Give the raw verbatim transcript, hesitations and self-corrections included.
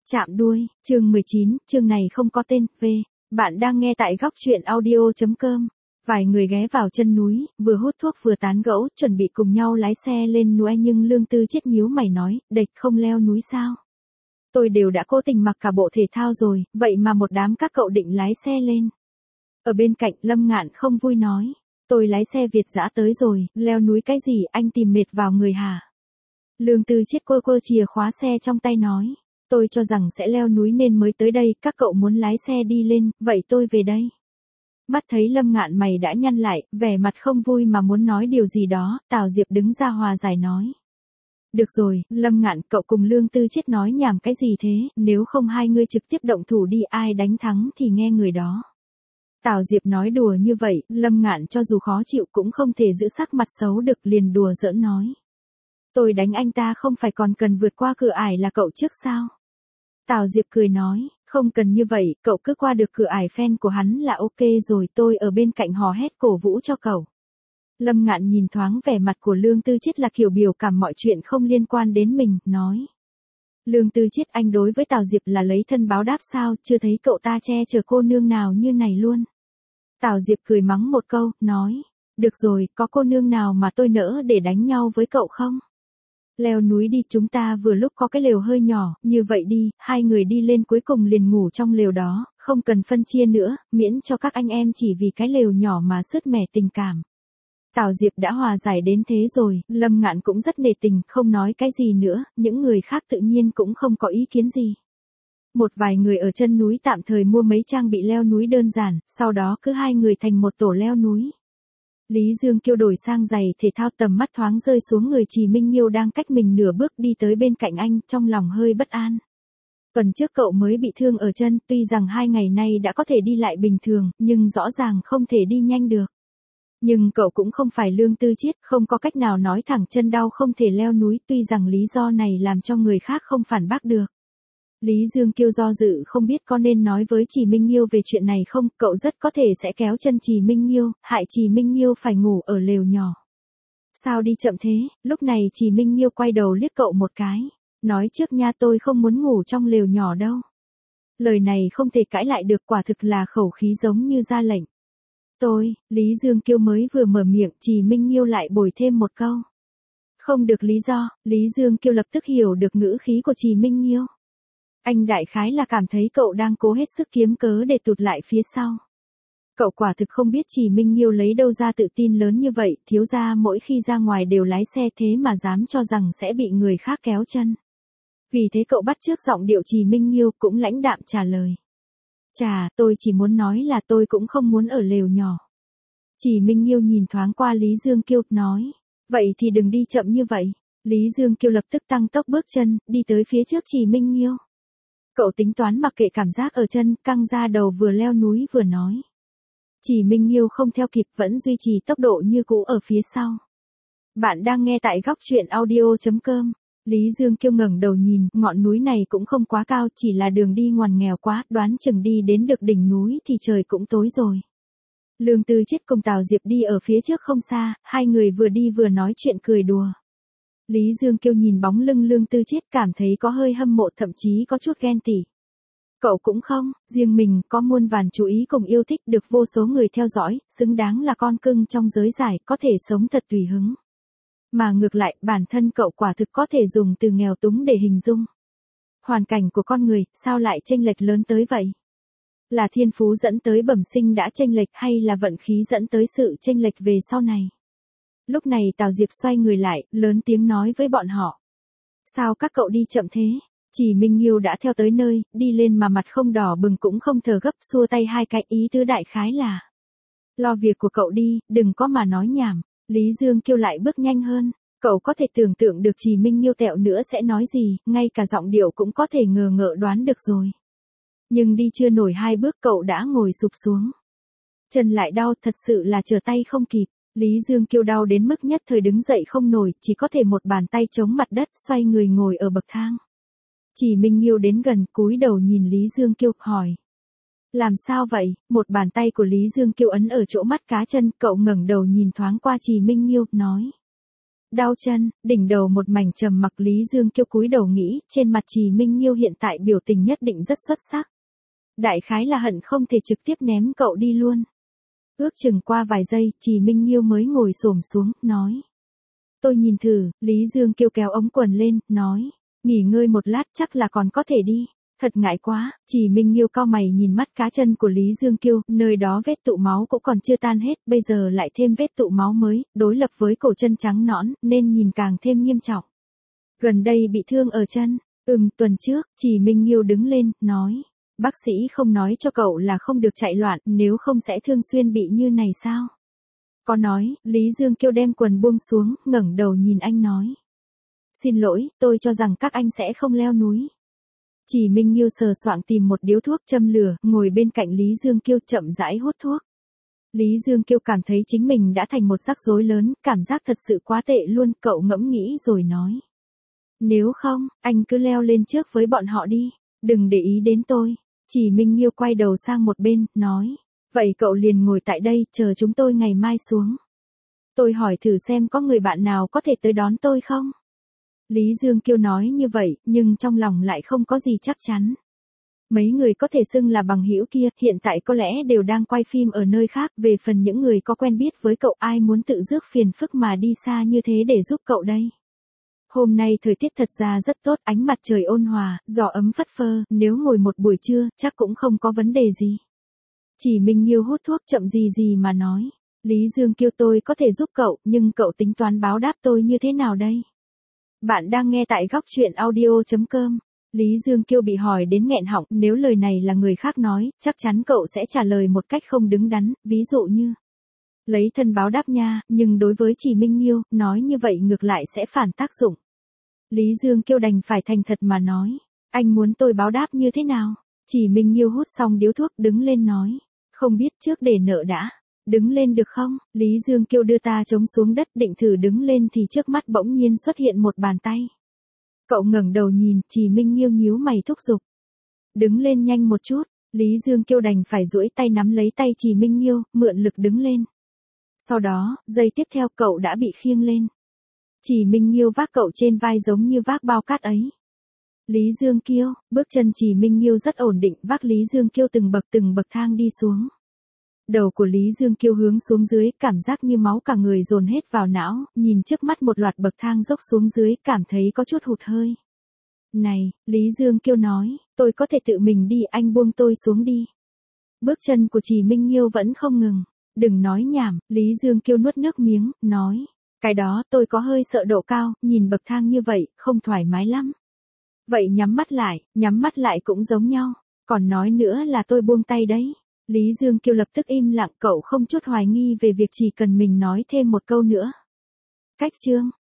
Chạm đuôi, chương mười chín, chương này không có tên, V. Bạn đang nghe tại góc truyện audio.com. Vài người ghé vào chân núi, vừa hút thuốc vừa tán gẫu, chuẩn bị cùng nhau lái xe lên núi nhưng Lương Tư Chiết nhíu mày nói, địch không leo núi sao? Tôi đều đã cố tình mặc cả bộ thể thao rồi, vậy mà một đám các cậu định lái xe lên. Ở bên cạnh Lâm Ngạn không vui nói, tôi lái xe Việt dã tới rồi, leo núi cái gì anh tìm mệt vào người hả? Lương Tư Chiết quơ quơ chìa khóa xe trong tay nói. Tôi cho rằng sẽ leo núi nên mới tới đây, các cậu muốn lái xe đi lên, vậy tôi về đây. Mắt thấy Lâm Ngạn mày đã nhăn lại, vẻ mặt không vui mà muốn nói điều gì đó, Tào Diệp đứng ra hòa giải nói. Được rồi, Lâm Ngạn, cậu cùng Lương Tư Chiết nói nhảm cái gì thế, nếu không hai người trực tiếp động thủ đi, ai đánh thắng thì nghe người đó. Tào Diệp nói đùa như vậy, Lâm Ngạn cho dù khó chịu cũng không thể giữ sắc mặt xấu được, liền đùa giỡn nói. Tôi đánh anh ta không phải còn cần vượt qua cửa ải là cậu trước sao? Tào Diệp cười nói, không cần như vậy, cậu cứ qua được cửa ải fan của hắn là ok rồi, tôi ở bên cạnh hò hét cổ vũ cho cậu. Lâm Ngạn nhìn thoáng vẻ mặt của Lương Tư Chiết là kiểu biểu cảm mọi chuyện không liên quan đến mình, nói. Lương Tư Chiết, anh đối với Tào Diệp là lấy thân báo đáp sao, chưa thấy cậu ta che chở cô nương nào như này luôn. Tào Diệp cười mắng một câu, nói, được rồi, có cô nương nào mà tôi nỡ để đánh nhau với cậu không? Leo núi đi, chúng ta vừa lúc có cái lều hơi nhỏ, như vậy đi, hai người đi lên cuối cùng liền ngủ trong lều đó, không cần phân chia nữa, miễn cho các anh em chỉ vì cái lều nhỏ mà sứt mẻ tình cảm. Tào Diệp đã hòa giải đến thế rồi, Lâm Ngạn cũng rất nể tình, không nói cái gì nữa, những người khác tự nhiên cũng không có ý kiến gì. Một vài người ở chân núi tạm thời mua mấy trang bị leo núi đơn giản, sau đó cứ hai người thành một tổ leo núi. Lý Dương Kiêu đổi sang giày thể thao, tầm mắt thoáng rơi xuống người Trì Minh Nghiêu đang cách mình nửa bước đi tới bên cạnh anh, trong lòng hơi bất an. Tuần trước cậu mới bị thương ở chân, tuy rằng hai ngày nay đã có thể đi lại bình thường, nhưng rõ ràng không thể đi nhanh được. Nhưng cậu cũng không phải Lương Tư Chiết, không có cách nào nói thẳng chân đau không thể leo núi, tuy rằng lý do này làm cho người khác không phản bác được. Lý Dương Kiêu do dự không biết có nên nói với Trì Minh Nghiêu về chuyện này không, cậu rất có thể sẽ kéo chân Trì Minh Nghiêu, hại Trì Minh Nghiêu phải ngủ ở lều nhỏ. Sao đi chậm thế, lúc này Trì Minh Nghiêu quay đầu liếc cậu một cái, nói trước nha, tôi không muốn ngủ trong lều nhỏ đâu. Lời này không thể cãi lại được, quả thực là khẩu khí giống như ra lệnh. Tôi, Lý Dương Kiêu mới vừa mở miệng, Trì Minh Nghiêu lại bồi thêm một câu. Không được lý do, Lý Dương Kiêu lập tức hiểu được ngữ khí của Trì Minh Nghiêu. Anh đại khái là cảm thấy cậu đang cố hết sức kiếm cớ để tụt lại phía sau. Cậu quả thực không biết Trì Minh Nghiêu lấy đâu ra tự tin lớn như vậy, thiếu gia mỗi khi ra ngoài đều lái xe thế mà dám cho rằng sẽ bị người khác kéo chân. Vì thế cậu bắt chước giọng điệu Trì Minh Nghiêu cũng lãnh đạm trả lời. Chà, tôi chỉ muốn nói là tôi cũng không muốn ở lều nhỏ. Trì Minh Nghiêu nhìn thoáng qua Lý Dương Kiêu, nói. Vậy thì đừng đi chậm như vậy. Lý Dương Kiêu lập tức tăng tốc bước chân, đi tới phía trước Trì Minh Nghiêu. Cậu tính toán mặc kệ cảm giác ở chân, căng ra đầu vừa leo núi vừa nói. Trì Minh Nghiêu không theo kịp, vẫn duy trì tốc độ như cũ ở phía sau. Bạn đang nghe tại góc truyện audio.com. Lý Dương Kiêu ngẩng đầu nhìn, ngọn núi này cũng không quá cao, chỉ là đường đi ngoằn nghèo quá, đoán chừng đi đến được đỉnh núi thì trời cũng tối rồi. Lương Tư Chiết cùng Tào Diệp đi ở phía trước không xa, hai người vừa đi vừa nói chuyện cười đùa. Lý Dương Kiêu nhìn bóng lưng Lương Tư Chiết cảm thấy có hơi hâm mộ, thậm chí có chút ghen tị. Cậu cũng không, riêng mình có muôn vàn chú ý cùng yêu thích, được vô số người theo dõi, xứng đáng là con cưng trong giới giải, có thể sống thật tùy hứng. Mà ngược lại, bản thân cậu quả thực có thể dùng từ nghèo túng để hình dung. Hoàn cảnh của con người, sao lại chênh lệch lớn tới vậy? Là thiên phú dẫn tới bẩm sinh đã chênh lệch hay là vận khí dẫn tới sự chênh lệch về sau này? Lúc này Tào Diệp xoay người lại, lớn tiếng nói với bọn họ. Sao các cậu đi chậm thế? Trì Minh Nghiêu đã theo tới nơi, đi lên mà mặt không đỏ bừng cũng không thở gấp, xua tay hai cái, ý tứ đại khái là. Lo việc của cậu đi, đừng có mà nói nhảm. Lý Dương Kiêu lại bước nhanh hơn. Cậu có thể tưởng tượng được Trì Minh Nghiêu tẹo nữa sẽ nói gì, ngay cả giọng điệu cũng có thể ngờ ngợ đoán được rồi. Nhưng đi chưa nổi hai bước cậu đã ngồi sụp xuống. Chân lại đau, thật sự là trở tay không kịp. Lý Dương Kiêu đau đến mức nhất thời đứng dậy không nổi, chỉ có thể một bàn tay chống mặt đất, xoay người ngồi ở bậc thang. Trì Minh Nghiêu đến gần, cúi đầu nhìn Lý Dương Kiêu, hỏi. Làm sao vậy? Một bàn tay của Lý Dương Kiêu ấn ở chỗ mắt cá chân, cậu ngẩng đầu nhìn thoáng qua Trì Minh Nghiêu, nói. đau chân, đỉnh đầu một mảnh trầm mặc. Lý Dương Kiêu cúi đầu nghĩ, trên mặt Trì Minh Nghiêu hiện tại biểu tình nhất định rất xuất sắc. Đại khái là hận không thể trực tiếp ném cậu đi luôn. Ước chừng qua vài giây, Trì Minh Nghiêu mới ngồi xổm xuống, nói. Tôi nhìn thử. Lý Dương Kiêu kéo ống quần lên, nói. Nghỉ ngơi một lát chắc là còn có thể đi. Thật ngại quá. Trì Minh Nghiêu cau mày nhìn mắt cá chân của Lý Dương Kiêu, nơi đó vết tụ máu cũng còn chưa tan hết, bây giờ lại thêm vết tụ máu mới, đối lập với cổ chân trắng nõn, nên nhìn càng thêm nghiêm trọng. Gần đây bị thương ở chân. Ừm, tuần trước. Trì Minh Nghiêu đứng lên, nói. Bác sĩ không nói cho cậu là không được chạy loạn, nếu không sẽ thường xuyên bị như này sao? Có nói. Lý Dương Kiêu đem quần buông xuống, ngẩng đầu nhìn anh nói. Xin lỗi, tôi cho rằng các anh sẽ không leo núi. Trì Minh Nghiêu sờ soạng tìm một điếu thuốc châm lửa, ngồi bên cạnh Lý Dương Kiêu chậm rãi hút thuốc. Lý Dương Kiêu cảm thấy chính mình đã thành một rắc rối lớn, cảm giác thật sự quá tệ luôn, cậu ngẫm nghĩ rồi nói. Nếu không, anh cứ leo lên trước với bọn họ đi, đừng để ý đến tôi. Trì Minh Nghiêu quay đầu sang một bên, nói. Vậy cậu liền ngồi tại đây, chờ chúng tôi ngày mai xuống. Tôi hỏi thử xem có người bạn nào có thể tới đón tôi không? Lý Dương Kiêu nói như vậy, nhưng trong lòng lại không có gì chắc chắn. Mấy người có thể xưng là bằng hữu kia, hiện tại có lẽ đều đang quay phim ở nơi khác, về phần những người có quen biết với cậu ai muốn tự rước phiền phức mà đi xa như thế để giúp cậu đây. Hôm nay thời tiết thật ra rất tốt, ánh mặt trời ôn hòa, gió ấm phất phơ, nếu ngồi một buổi trưa, chắc cũng không có vấn đề gì. Trì Minh Nghiêu hút thuốc chậm gì gì mà nói. Lý Dương Kiêu tôi có thể giúp cậu, nhưng cậu tính toán báo đáp tôi như thế nào đây? Bạn đang nghe tại góc truyện audio chấm com. Lý Dương Kiêu bị hỏi đến nghẹn họng, nếu lời này là người khác nói, chắc chắn cậu sẽ trả lời một cách không đứng đắn, ví dụ như. Lấy thân báo đáp nha, nhưng đối với Trì Minh Nghiêu, nói như vậy ngược lại sẽ phản tác dụng. Lý Dương Kiêu đành phải thành thật mà nói. Anh muốn tôi báo đáp như thế nào? Trì Minh Nghiêu hút xong điếu thuốc đứng lên nói. Không biết trước để nợ đã. Đứng lên được không? Lý Dương Kiêu đưa ta trống xuống đất định thử đứng lên thì trước mắt bỗng nhiên xuất hiện một bàn tay. Cậu ngẩng đầu nhìn, Trì Minh Nghiêu nhíu mày thúc giục. Đứng lên nhanh một chút. Lý Dương Kiêu đành phải duỗi tay nắm lấy tay Trì Minh Nghiêu, mượn lực đứng lên. Sau đó, giây tiếp theo cậu đã bị khiêng lên. Trì Minh Nghiêu vác cậu trên vai giống như vác bao cát ấy. Lý Dương Kiêu, bước chân Trì Minh Nghiêu rất ổn định, vác Lý Dương Kiêu từng bậc từng bậc thang đi xuống. Đầu của Lý Dương Kiêu hướng xuống dưới, cảm giác như máu cả người dồn hết vào não, nhìn trước mắt một loạt bậc thang dốc xuống dưới, cảm thấy có chút hụt hơi. Này, Lý Dương Kiêu nói, tôi có thể tự mình đi, anh buông tôi xuống đi. Bước chân của Trì Minh Nghiêu vẫn không ngừng. Đừng nói nhảm, Lý Dương Kiêu nuốt nước miếng, nói. Cái đó tôi có hơi sợ độ cao, nhìn bậc thang như vậy, không thoải mái lắm. Vậy nhắm mắt lại, nhắm mắt lại cũng giống nhau. Còn nói nữa là tôi buông tay đấy. Lý Dương Kiêu lập tức im lặng, cậu không chút hoài nghi về việc chỉ cần mình nói thêm một câu nữa. Cách chương.